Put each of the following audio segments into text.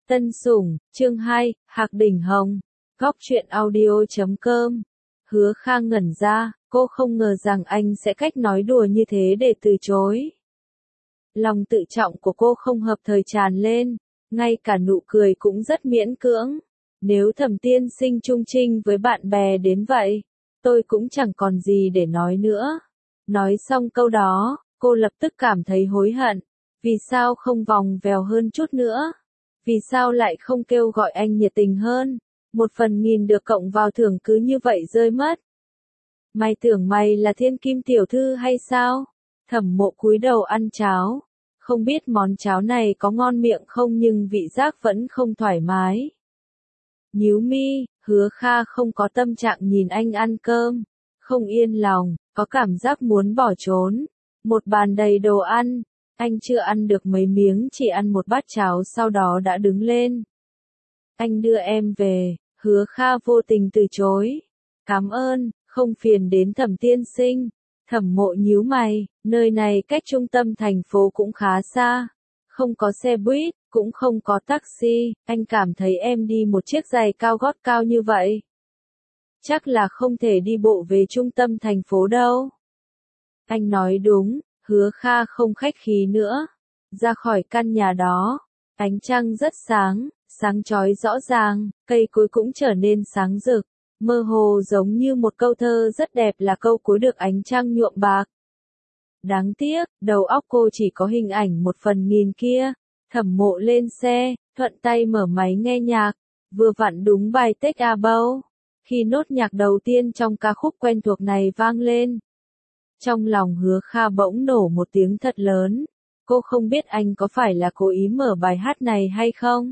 Tân Sủng, chương 2, Hạc Đỉnh Hồng. Góc truyện audio.com. Hứa Kha ngẩn ra, cô không ngờ rằng anh sẽ cách nói đùa như thế để từ chối. Lòng tự trọng của cô không hợp thời tràn lên, ngay cả nụ cười cũng rất miễn cưỡng. Nếu Thẩm tiên sinh chung trinh với bạn bè đến vậy, tôi cũng chẳng còn gì để nói nữa. Nói xong câu đó, cô lập tức cảm thấy hối hận. Vì sao không vòng vèo hơn chút nữa? Vì sao lại không kêu gọi anh nhiệt tình hơn? 1/1000 được cộng vào thưởng cứ như vậy rơi mất. Mày tưởng mày là thiên kim tiểu thư hay sao? Thẩm Mộ cúi đầu ăn cháo. Không biết món cháo này có ngon miệng không nhưng vị giác vẫn không thoải mái. Nhíu mi, Hứa Kha không có tâm trạng nhìn anh ăn cơm. Không yên lòng, có cảm giác muốn bỏ trốn. Một bàn đầy đồ ăn. Anh chưa ăn được mấy miếng chỉ ăn một bát cháo sau đó đã đứng lên. Anh đưa em về, Hứa Kha vô tình từ chối. Cảm ơn, không phiền đến Thẩm tiên sinh. Thẩm Mộ nhíu mày, nơi này cách trung tâm thành phố cũng khá xa. Không có xe buýt, cũng không có taxi, anh cảm thấy em đi một chiếc giày cao gót cao như vậy. Chắc là không thể đi bộ về trung tâm thành phố đâu. Anh nói đúng. Hứa Kha không khách khí nữa. Ra khỏi căn nhà đó, ánh trăng rất sáng, sáng chói rõ ràng, cây cối cũng trở nên sáng rực, mơ hồ giống như một câu thơ rất đẹp là câu cuối được ánh trăng nhuộm bạc. Đáng tiếc, đầu óc cô chỉ có hình ảnh 1/1000 kia. Thẩm Mộ lên xe, thuận tay mở máy nghe nhạc, vừa vặn đúng bài Take a Bow. Khi nốt nhạc đầu tiên trong ca khúc quen thuộc này vang lên, trong lòng Hứa Kha bỗng nổ một tiếng thật lớn. Cô không biết anh có phải là cố ý mở bài hát này hay không.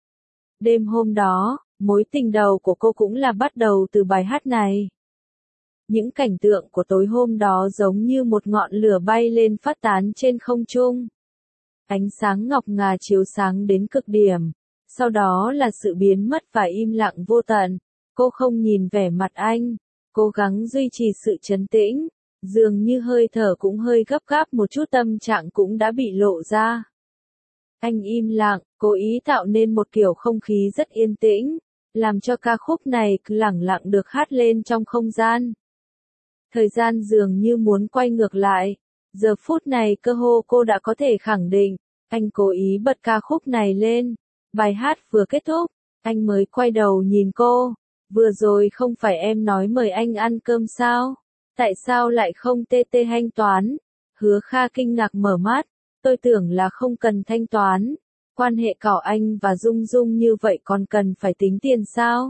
Đêm hôm đó, mối tình đầu của cô cũng là bắt đầu từ bài hát này. Những cảnh tượng của tối hôm đó giống như một ngọn lửa bay lên phát tán trên không trung. Ánh sáng ngọc ngà chiếu sáng đến cực điểm. Sau đó là sự biến mất và im lặng vô tận. Cô không nhìn vẻ mặt anh, cố gắng duy trì sự trấn tĩnh. Dường như hơi thở cũng hơi gấp gáp một chút, tâm trạng cũng đã bị lộ ra. Anh im lặng, cố ý tạo nên một kiểu không khí rất yên tĩnh, làm cho ca khúc này cứ lẳng lặng được hát lên trong không gian. Thời gian dường như muốn quay ngược lại. Giờ phút này cơ hồ cô đã có thể khẳng định, anh cố ý bật ca khúc này lên. Bài hát vừa kết thúc, anh mới quay đầu nhìn cô. Vừa rồi không phải em nói mời anh ăn cơm sao? Tại sao lại không TT thanh toán? Hứa Kha kinh ngạc mở mắt, tôi tưởng là không cần thanh toán. Quan hệ cỏ anh và Dung Dung như vậy còn cần phải tính tiền sao?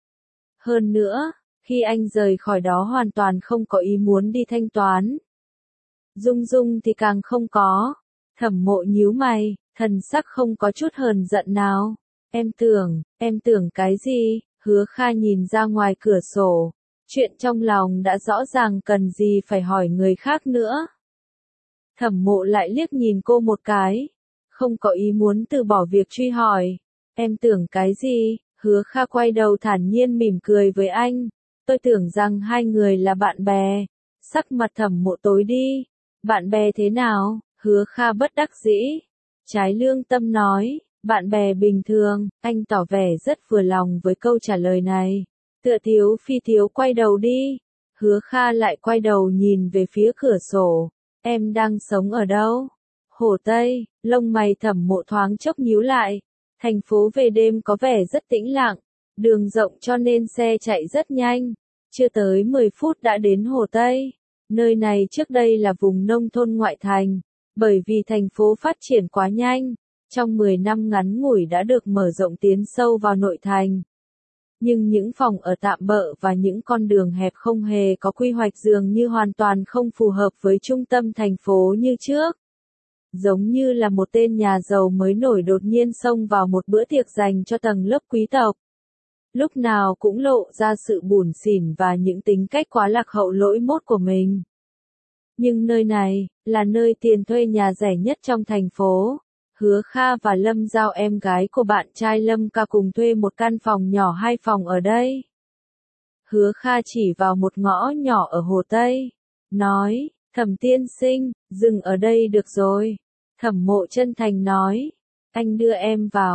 Hơn nữa, khi anh rời khỏi đó hoàn toàn không có ý muốn đi thanh toán. Dung Dung thì càng không có. Thẩm Mộ nhíu mày, thần sắc không có chút hờn giận nào. Em tưởng cái gì? Hứa Kha nhìn ra ngoài cửa sổ. Chuyện trong lòng đã rõ ràng, cần gì phải hỏi người khác nữa. Thẩm Mộ lại liếc nhìn cô một cái, không có ý muốn từ bỏ việc truy hỏi. Em tưởng cái gì? Hứa Kha quay đầu thản nhiên mỉm cười với anh. Tôi tưởng rằng hai người là bạn bè. Sắc mặt Thẩm Mộ tối đi. Bạn bè thế nào? Hứa Kha bất đắc dĩ. Trái lương tâm nói, bạn bè bình thường. Anh tỏ vẻ rất vừa lòng với câu trả lời này. Tựa thiếu phi thiếu quay đầu đi. Hứa Kha lại quay đầu nhìn về phía cửa sổ. Em đang sống ở đâu? Hồ Tây. Lông mày Thẩm Mộ thoáng chốc nhíu lại. Thành phố về đêm có vẻ rất tĩnh lặng. Đường rộng cho nên xe chạy rất nhanh. Chưa tới 10 phút đã đến Hồ Tây. Nơi này trước đây là vùng nông thôn ngoại thành. Bởi vì thành phố phát triển quá nhanh, trong 10 năm ngắn ngủi đã được mở rộng tiến sâu vào nội thành. Nhưng những phòng ở tạm bợ và những con đường hẹp không hề có quy hoạch, dường như hoàn toàn không phù hợp với trung tâm thành phố như trước. Giống như là một tên nhà giàu mới nổi đột nhiên xông vào một bữa tiệc dành cho tầng lớp quý tộc. Lúc nào cũng lộ ra sự bủn xỉn và những tính cách quá lạc hậu lỗi mốt của mình. Nhưng nơi này, là nơi tiền thuê nhà rẻ nhất trong thành phố. Hứa Kha và Lâm Giao, em gái của bạn trai Lâm Ca, cùng thuê một căn phòng nhỏ 2 phòng ở đây. Hứa Kha chỉ vào một ngõ nhỏ ở Hồ Tây. Nói, Thẩm tiên sinh, dừng ở đây được rồi. Thẩm Mộ chân thành nói, anh đưa em vào.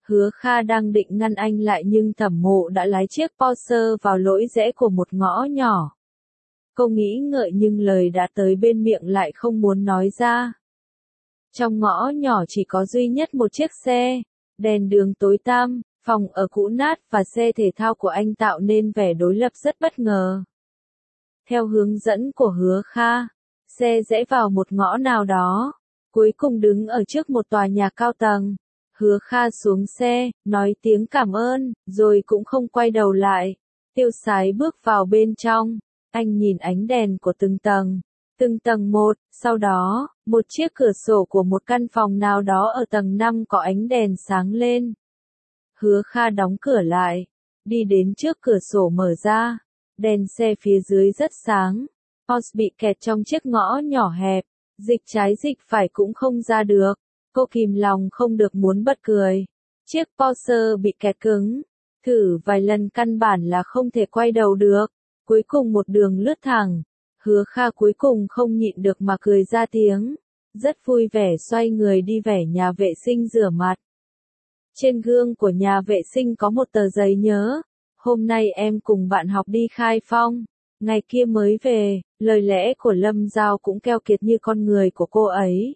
Hứa Kha đang định ngăn anh lại nhưng Thẩm Mộ đã lái chiếc Porsche vào lối rẽ của một ngõ nhỏ. Cô nghĩ ngợi nhưng lời đã tới bên miệng lại không muốn nói ra. Trong ngõ nhỏ chỉ có duy nhất một chiếc xe, đèn đường tối tăm, phòng ở cũ nát và xe thể thao của anh tạo nên vẻ đối lập rất bất ngờ. Theo hướng dẫn của Hứa Kha, xe rẽ vào một ngõ nào đó, cuối cùng đứng ở trước một tòa nhà cao tầng. Hứa Kha xuống xe, nói tiếng cảm ơn, rồi cũng không quay đầu lại. Tiêu Sái bước vào bên trong, anh nhìn ánh đèn của từng tầng một, sau đó, một chiếc cửa sổ của một căn phòng nào đó ở tầng 5 có ánh đèn sáng lên. Hứa Kha đóng cửa lại, đi đến trước cửa sổ mở ra, đèn xe phía dưới rất sáng. Porsche bị kẹt trong chiếc ngõ nhỏ hẹp, dịch trái dịch phải cũng không ra được. Cô kìm lòng không được muốn bật cười. Chiếc Porsche bị kẹt cứng, thử vài lần căn bản là không thể quay đầu được. Cuối cùng một đường lướt thẳng, Hứa Kha cuối cùng không nhịn được mà cười ra tiếng. Rất vui vẻ xoay người đi về nhà vệ sinh rửa mặt. Trên gương của nhà vệ sinh có một tờ giấy nhớ. Hôm nay em cùng bạn học đi Khai Phong. Ngày kia mới về, lời lẽ của Lâm Giao cũng keo kiệt như con người của cô ấy.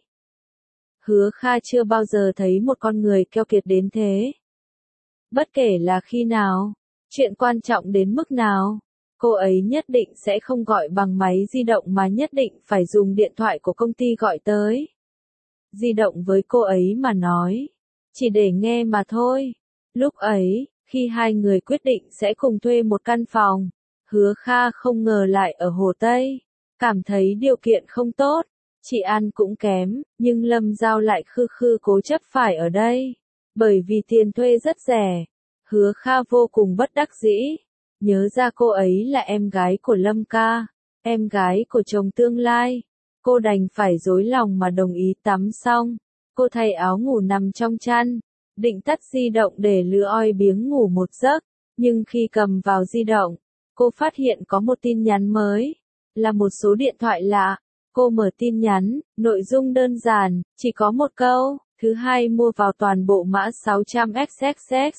Hứa Kha chưa bao giờ thấy một con người keo kiệt đến thế. Bất kể là khi nào, chuyện quan trọng đến mức nào, cô ấy nhất định sẽ không gọi bằng máy di động mà nhất định phải dùng điện thoại của công ty gọi tới. Di động với cô ấy mà nói, chỉ để nghe mà thôi. Lúc ấy, khi hai người quyết định sẽ cùng thuê một căn phòng, Hứa Kha không ngờ lại ở Hồ Tây, cảm thấy điều kiện không tốt. Chị ăn cũng kém, nhưng Lâm Giao lại khư cố chấp phải ở đây. Bởi vì tiền thuê rất rẻ. Hứa Kha vô cùng bất đắc dĩ. Nhớ ra cô ấy là em gái của Lâm ca, em gái của chồng tương lai. Cô đành phải dối lòng mà đồng ý tắm xong. Cô thay áo ngủ nằm trong chăn, định tắt di động để lừa oi biếng ngủ một giấc. Nhưng khi cầm vào di động, cô phát hiện có một tin nhắn mới. Là một số điện thoại lạ. Cô mở tin nhắn, nội dung đơn giản, chỉ có một câu, thứ hai mua vào toàn bộ mã 600XXX.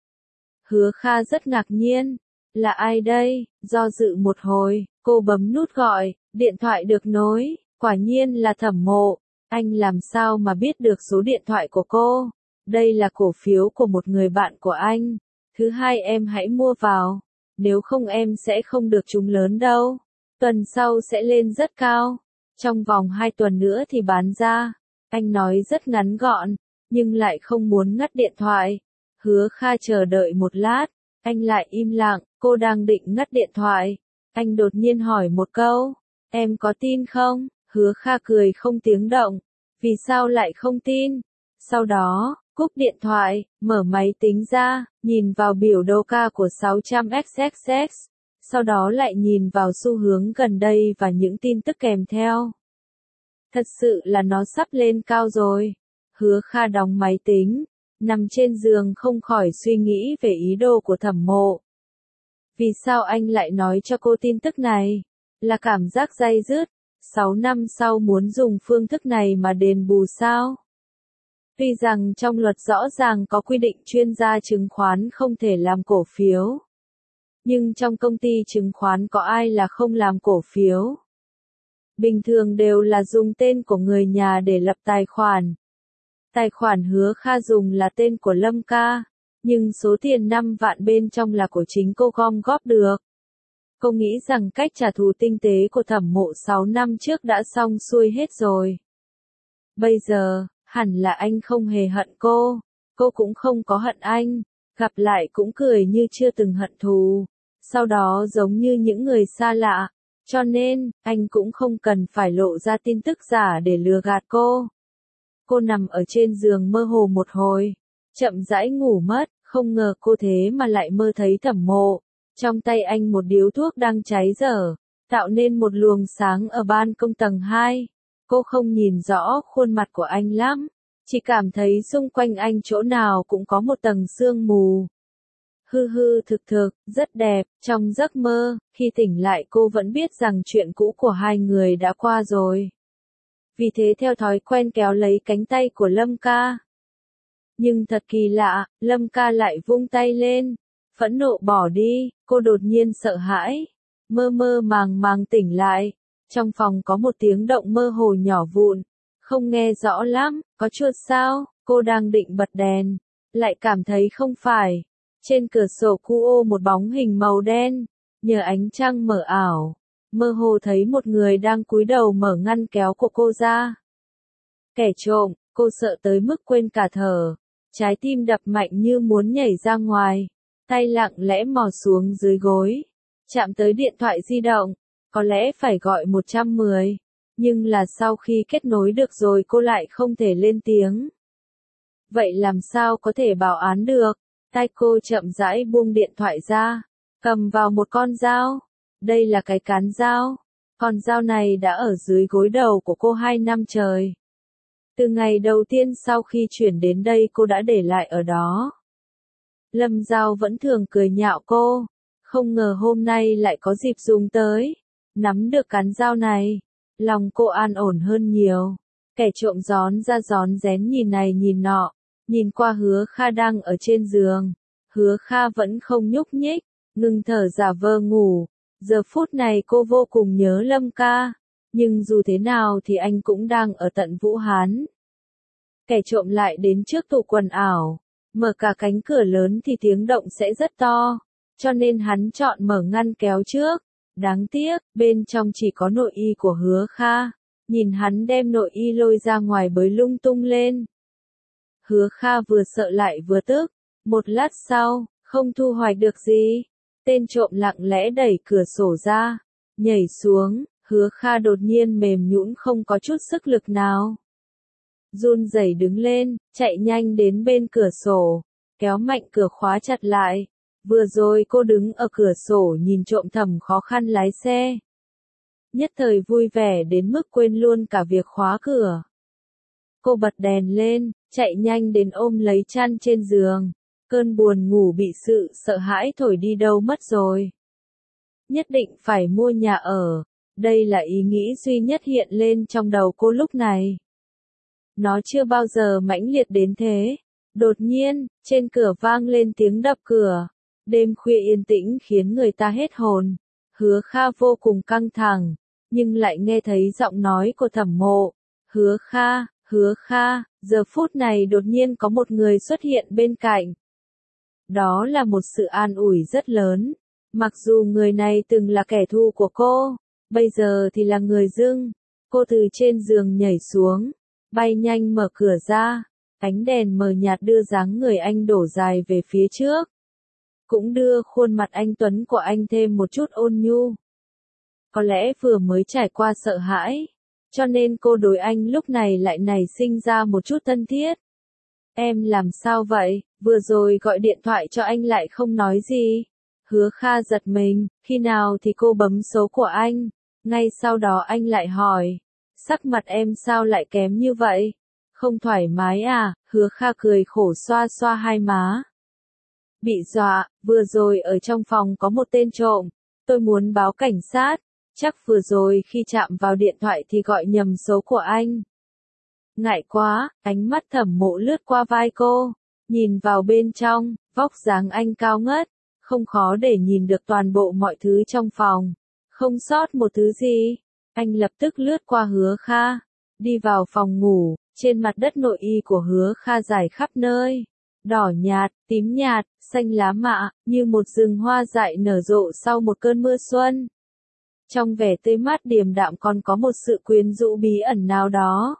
Hứa Kha rất ngạc nhiên, là ai đây? Do dự một hồi, cô bấm nút gọi, điện thoại được nối, quả nhiên là Thẩm Mộ. Anh làm sao mà biết được số điện thoại của cô? Đây là cổ phiếu của một người bạn của anh. Thứ hai em hãy mua vào, nếu không em sẽ không được trúng lớn đâu. Tuần sau sẽ lên rất cao. Trong vòng 2 tuần nữa thì bán ra. Anh nói rất ngắn gọn, nhưng lại không muốn ngắt điện thoại. Hứa Kha chờ đợi một lát, anh lại im lặng, cô đang định ngắt điện thoại. Anh đột nhiên hỏi một câu, em có tin không? Hứa Kha cười không tiếng động, vì sao lại không tin? Sau đó, cúp điện thoại, mở máy tính ra, nhìn vào biểu đồ ca của 600XXX. Sau đó lại nhìn vào xu hướng gần đây và những tin tức kèm theo. Thật sự là nó sắp lên cao rồi. Hứa Kha đóng máy tính, nằm trên giường không khỏi suy nghĩ về ý đồ của Thẩm Mộ. Vì sao anh lại nói cho cô tin tức này? Là cảm giác day dứt, 6 năm sau muốn dùng phương thức này mà đền bù sao? Tuy rằng trong luật rõ ràng có quy định chuyên gia chứng khoán không thể làm cổ phiếu. Nhưng trong công ty chứng khoán có ai là không làm cổ phiếu? Bình thường đều là dùng tên của người nhà để lập tài khoản. Tài khoản Hứa Kha dùng là tên của Lâm ca, nhưng số tiền 5 vạn bên trong là của chính cô gom góp được. Cô nghĩ rằng cách trả thù tinh tế của Thẩm Mộ 6 năm trước đã xong xuôi hết rồi. Bây giờ, hẳn là anh không hề hận cô cũng không có hận anh, gặp lại cũng cười như chưa từng hận thù. Sau đó giống như những người xa lạ, cho nên, anh cũng không cần phải lộ ra tin tức giả để lừa gạt cô. Cô nằm ở trên giường mơ hồ một hồi, chậm rãi ngủ mất, không ngờ cô thế mà lại mơ thấy Thẩm Mộ. Trong tay anh một điếu thuốc đang cháy dở, tạo nên một luồng sáng ở ban công tầng 2. Cô không nhìn rõ khuôn mặt của anh lắm, chỉ cảm thấy xung quanh anh chỗ nào cũng có một tầng sương mù. Thực, rất đẹp, trong giấc mơ, khi tỉnh lại cô vẫn biết rằng chuyện cũ của hai người đã qua rồi. Vì thế theo thói quen kéo lấy cánh tay của Lâm ca. Nhưng thật kỳ lạ, Lâm ca lại vung tay lên. Phẫn nộ bỏ đi, cô đột nhiên sợ hãi. Mơ mơ màng màng tỉnh lại. Trong phòng có một tiếng động mơ hồ nhỏ vụn. Không nghe rõ lắm, có chuột sao? Cô đang định bật đèn. Lại cảm thấy không phải. Trên cửa sổ cu ô một bóng hình màu đen. Nhờ ánh trăng mờ ảo. Mơ hồ thấy một người đang cúi đầu mở ngăn kéo của cô ra. Kẻ trộm, cô sợ tới mức quên cả thở. Trái tim đập mạnh như muốn nhảy ra ngoài. Tay lặng lẽ mò xuống dưới gối. Chạm tới điện thoại di động. Có lẽ phải gọi 110. Nhưng là sau khi kết nối được rồi cô lại không thể lên tiếng. Vậy làm sao có thể báo án được? Tay cô chậm rãi buông điện thoại ra. Cầm vào một con dao. Đây là cái cán dao. Con dao này đã ở dưới gối đầu của cô 2 năm trời. Từ ngày đầu tiên sau khi chuyển đến đây cô đã để lại ở đó. Lâm Giao vẫn thường cười nhạo cô. Không ngờ hôm nay lại có dịp dùng tới. Nắm được cán dao này. Lòng cô an ổn hơn nhiều. Kẻ trộm gión ra gión rén nhìn này nhìn nọ. Nhìn qua Hứa Kha đang ở trên giường. Hứa Kha vẫn không nhúc nhích. Ngừng thở giả vờ ngủ. Giờ phút này cô vô cùng nhớ Lâm ca. Nhưng dù thế nào thì anh cũng đang ở tận Vũ Hán. Kẻ trộm lại đến trước tủ quần ảo. Mở cả cánh cửa lớn thì tiếng động sẽ rất to. Cho nên hắn chọn mở ngăn kéo trước. Đáng tiếc, bên trong chỉ có nội y của Hứa Kha. Nhìn hắn đem nội y lôi ra ngoài bới lung tung lên. Hứa Kha vừa sợ lại vừa tức. Một lát sau, không thu hoạch được gì. Tên trộm lặng lẽ đẩy cửa sổ ra. Nhảy xuống, Hứa Kha đột nhiên mềm nhũn không có chút sức lực nào. Run rẩy đứng lên, chạy nhanh đến bên cửa sổ. Kéo mạnh cửa khóa chặt lại. Vừa rồi cô đứng ở cửa sổ nhìn trộm thầm khó khăn lái xe. Nhất thời vui vẻ đến mức quên luôn cả việc khóa cửa. Cô bật đèn lên, chạy nhanh đến ôm lấy chăn trên giường. Cơn buồn ngủ bị sự sợ hãi thổi đi đâu mất rồi. Nhất định phải mua nhà ở. Đây là ý nghĩ duy nhất hiện lên trong đầu cô lúc này. Nó chưa bao giờ mãnh liệt đến thế. Đột nhiên, trên cửa vang lên tiếng đập cửa. Đêm khuya yên tĩnh khiến người ta hết hồn. Hứa Kha vô cùng căng thẳng, nhưng lại nghe thấy giọng nói của Thẩm Mộ. Hứa Kha, giờ phút này đột nhiên có một người xuất hiện bên cạnh. Đó là một sự an ủi rất lớn. Mặc dù người này từng là kẻ thù của cô, bây giờ thì là người dưng. Cô từ trên giường nhảy xuống, bay nhanh mở cửa ra. Ánh đèn mờ nhạt đưa dáng người anh đổ dài về phía trước. Cũng đưa khuôn mặt anh tuấn của anh thêm một chút ôn nhu. Có lẽ vừa mới trải qua sợ hãi, cho nên cô đối anh lúc này lại nảy sinh ra một chút thân thiết. Em làm sao vậy, vừa rồi gọi điện thoại cho anh lại không nói gì. Hứa Kha giật mình, khi nào thì cô bấm số của anh. Ngay sau đó anh lại hỏi, sắc mặt em sao lại kém như vậy? Không thoải mái à? Hứa Kha cười khổ xoa xoa hai má. Bị dọa, vừa rồi ở trong phòng có một tên trộm, tôi muốn báo cảnh sát, chắc vừa rồi khi chạm vào điện thoại thì gọi nhầm số của anh. Ngại quá, ánh mắt Thẩm Mộ lướt qua vai cô, nhìn vào bên trong, vóc dáng anh cao ngất, không khó để nhìn được toàn bộ mọi thứ trong phòng, không sót một thứ gì. Anh lập tức lướt qua Hứa Kha, đi vào phòng ngủ, trên mặt đất nội y của Hứa Kha rải khắp nơi. Đỏ nhạt, tím nhạt, xanh lá mạ, như một rừng hoa dại nở rộ sau một cơn mưa xuân. Trong vẻ tươi mát điềm đạm còn có một sự quyến rũ bí ẩn nào đó.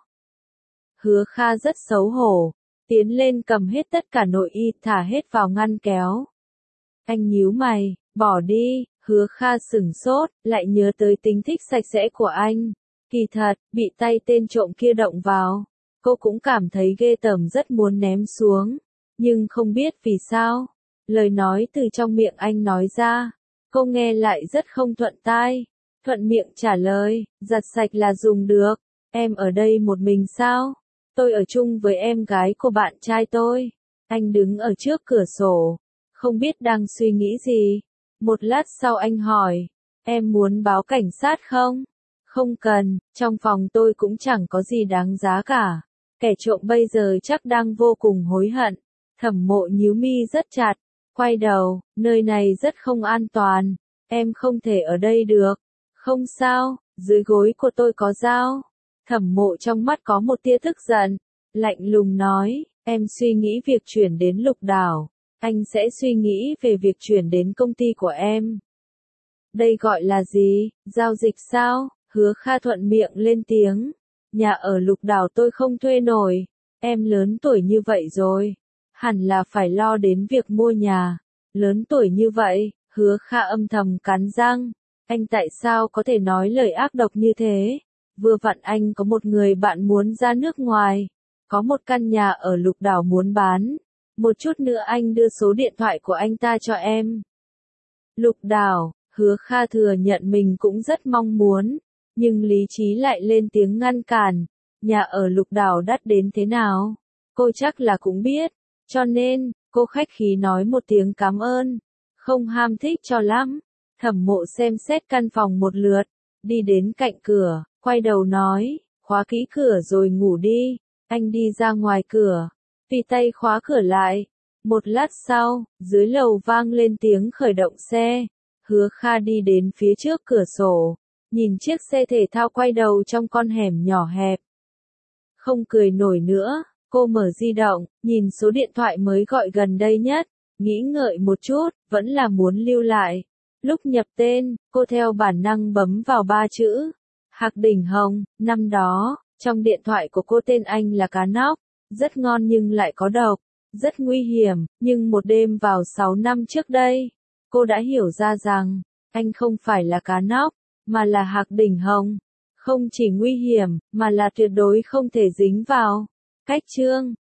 Hứa Kha rất xấu hổ, tiến lên cầm hết tất cả nội y thả hết vào ngăn kéo. Anh nhíu mày, bỏ đi. Hứa Kha sửng sốt, lại nhớ tới tính thích sạch sẽ của anh. Kỳ thật, bị tay tên trộm kia động vào, cô cũng cảm thấy ghê tởm rất muốn ném xuống. Nhưng không biết vì sao, lời nói từ trong miệng anh nói ra, cô nghe lại rất không thuận tai. Thuận miệng trả lời, giặt sạch là dùng được. Em ở đây một mình sao? Tôi ở chung với em gái của bạn trai tôi. Anh đứng ở trước cửa sổ, không biết đang suy nghĩ gì. Một lát sau anh hỏi, em muốn báo cảnh sát không? Không cần, trong phòng tôi cũng chẳng có gì đáng giá cả. Kẻ trộm bây giờ chắc đang vô cùng hối hận. Thẩm Mộ nhíu mi rất chặt, quay đầu, nơi này rất không an toàn, em không thể ở đây được. Không sao, dưới gối của tôi có dao. Thẩm Mộ trong mắt có một tia tức giận, lạnh lùng nói, em suy nghĩ việc chuyển đến Lục Đảo, anh sẽ suy nghĩ về việc chuyển đến công ty của em. Đây gọi là gì, giao dịch sao? Hứa Kha thuận miệng lên tiếng. Nhà ở Lục Đảo tôi không thuê nổi, em lớn tuổi như vậy rồi, hẳn là phải lo đến việc mua nhà. Lớn tuổi như vậy, Hứa Kha âm thầm cắn răng, anh tại sao có thể nói lời ác độc như thế? Vừa vặn anh có một người bạn muốn ra nước ngoài, có một căn nhà ở Lục Đảo muốn bán, một chút nữa anh đưa số điện thoại của anh ta cho em. Lục Đảo, Hứa Kha thừa nhận mình cũng rất mong muốn, nhưng lý trí lại lên tiếng ngăn cản. Nhà ở Lục Đảo đắt đến thế nào? Cô chắc là cũng biết, cho nên, cô khách khí nói một tiếng cảm ơn, không ham thích cho lắm. Thẩm Mộ xem xét căn phòng một lượt, đi đến cạnh cửa, quay đầu nói, khóa kỹ cửa rồi ngủ đi. Anh đi ra ngoài cửa, tùy tay khóa cửa lại. Một lát sau, dưới lầu vang lên tiếng khởi động xe. Hứa Kha đi đến phía trước cửa sổ, nhìn chiếc xe thể thao quay đầu trong con hẻm nhỏ hẹp. Không cười nổi nữa, cô mở di động, nhìn số điện thoại mới gọi gần đây nhất, nghĩ ngợi một chút, vẫn là muốn lưu lại. Lúc nhập tên, cô theo bản năng bấm vào 3 chữ. Hạc Đỉnh Hồng. Năm đó, trong điện thoại của cô tên anh là cá nóc, rất ngon nhưng lại có độc, rất nguy hiểm, nhưng một đêm vào 6 năm trước đây, cô đã hiểu ra rằng, anh không phải là cá nóc, mà là Hạc Đỉnh Hồng. Không chỉ nguy hiểm, mà là tuyệt đối không thể dính vào. Cách chương